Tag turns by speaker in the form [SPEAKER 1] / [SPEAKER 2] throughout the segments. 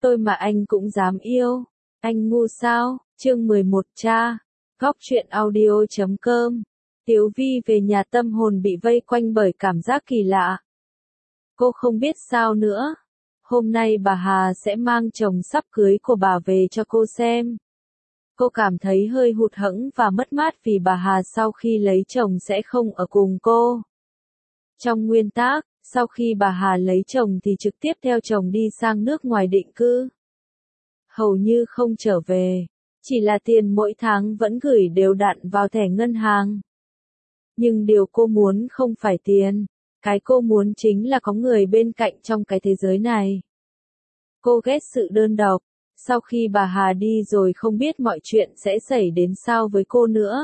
[SPEAKER 1] Tôi mà anh cũng dám yêu. Anh ngu sao? Chương 11 cha. Góc truyện audio.com. Tiếu Vi về nhà tâm hồn bị vây quanh bởi cảm giác kỳ lạ. Cô không biết sao nữa. Hôm nay bà Hà sẽ mang chồng sắp cưới của bà về cho cô xem. Cô cảm thấy hơi hụt hẫng và mất mát vì bà Hà sau khi lấy chồng sẽ không ở cùng cô. Trong nguyên tắc, sau khi bà Hà lấy chồng thì trực tiếp theo chồng đi sang nước ngoài định cư. Hầu như không trở về, chỉ là tiền mỗi tháng vẫn gửi đều đặn vào thẻ ngân hàng. Nhưng điều cô muốn không phải tiền, cái cô muốn chính là có người bên cạnh trong cái thế giới này. Cô ghét sự đơn độc, sau khi bà Hà đi rồi không biết mọi chuyện sẽ xảy đến sao với cô nữa.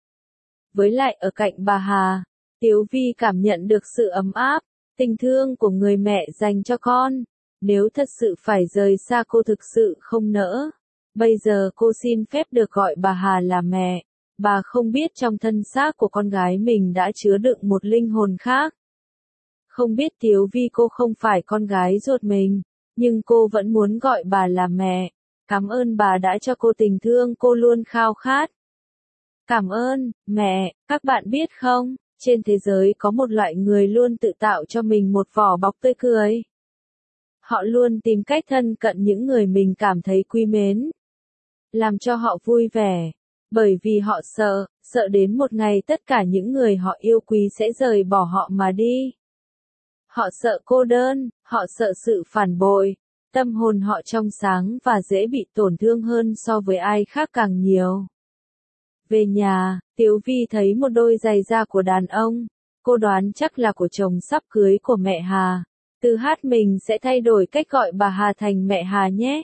[SPEAKER 1] Với lại ở cạnh bà Hà, Tiếu Vi cảm nhận được sự ấm áp, tình thương của người mẹ dành cho con. Nếu thật sự phải rời xa cô thực sự không nỡ. Bây giờ cô xin phép được gọi bà Hà là mẹ. Bà không biết trong thân xác của con gái mình đã chứa đựng một linh hồn khác. Không biết Tiếu Vi cô không phải con gái ruột mình, nhưng cô vẫn muốn gọi bà là mẹ. Cảm ơn bà đã cho cô tình thương cô luôn khao khát. Cảm ơn, mẹ. Các bạn biết không, trên thế giới có một loại người luôn tự tạo cho mình một vỏ bọc tươi cười. Họ luôn tìm cách thân cận những người mình cảm thấy quý mến. Làm cho họ vui vẻ. Bởi vì họ sợ đến một ngày tất cả những người họ yêu quý sẽ rời bỏ họ mà đi. Họ sợ cô đơn, họ sợ sự phản bội. Tâm hồn họ trong sáng và dễ bị tổn thương hơn so với ai khác càng nhiều. Về nhà, Tiếu Vi thấy một đôi giày da của đàn ông. Cô đoán chắc là của chồng sắp cưới của mẹ Hà. Từ hát mình sẽ thay đổi cách gọi bà Hà thành mẹ Hà nhé.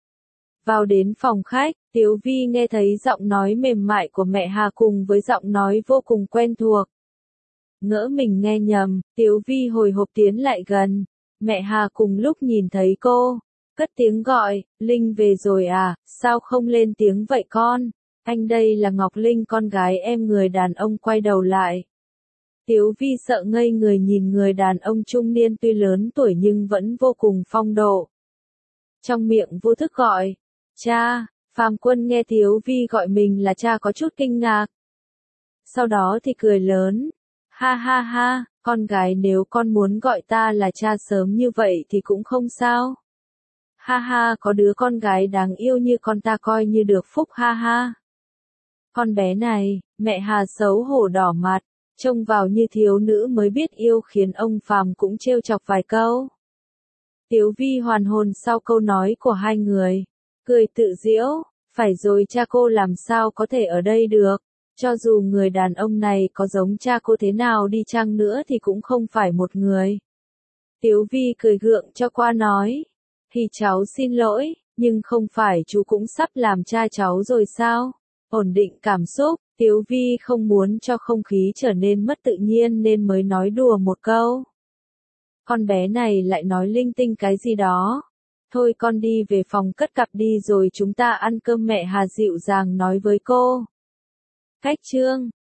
[SPEAKER 1] Vào đến phòng khách, Tiếu Vi nghe thấy giọng nói mềm mại của mẹ Hà cùng với giọng nói vô cùng quen thuộc. Ngỡ mình nghe nhầm, Tiếu Vi hồi hộp tiến lại gần. Mẹ Hà cùng lúc nhìn thấy cô, cất tiếng gọi, Linh về rồi à, sao không lên tiếng vậy con? Anh đây là Ngọc Linh con gái em. Người đàn ông quay đầu lại. Tiếu Vi sợ ngây người nhìn người đàn ông trung niên tuy lớn tuổi nhưng vẫn vô cùng phong độ. Trong miệng vô thức gọi, cha. Phàm Quân nghe Tiếu Vi gọi mình là cha có chút kinh ngạc. Sau đó thì cười lớn, ha ha ha, con gái nếu con muốn gọi ta là cha sớm như vậy thì cũng không sao. Ha ha, có đứa con gái đáng yêu như con ta coi như được phúc ha ha. Con bé này, mẹ Hà xấu hổ đỏ mặt. Trông vào như thiếu nữ mới biết yêu khiến ông Phàm cũng trêu chọc vài câu. Tiếu Vi hoàn hồn sau câu nói của hai người. Cười tự giễu, phải rồi cha cô làm sao có thể ở đây được. Cho dù người đàn ông này có giống cha cô thế nào đi chăng nữa thì cũng không phải một người. Tiếu Vi cười gượng cho qua nói. Thì cháu xin lỗi, nhưng không phải chú cũng sắp làm cha cháu rồi sao? Ổn định cảm xúc. Tiếu Vi không muốn cho không khí trở nên mất tự nhiên nên mới nói đùa một câu. Con bé này lại nói linh tinh cái gì đó. Thôi con đi về phòng cất cặp đi rồi chúng ta ăn cơm. Mẹ Hà dịu dàng nói với cô. Cách chương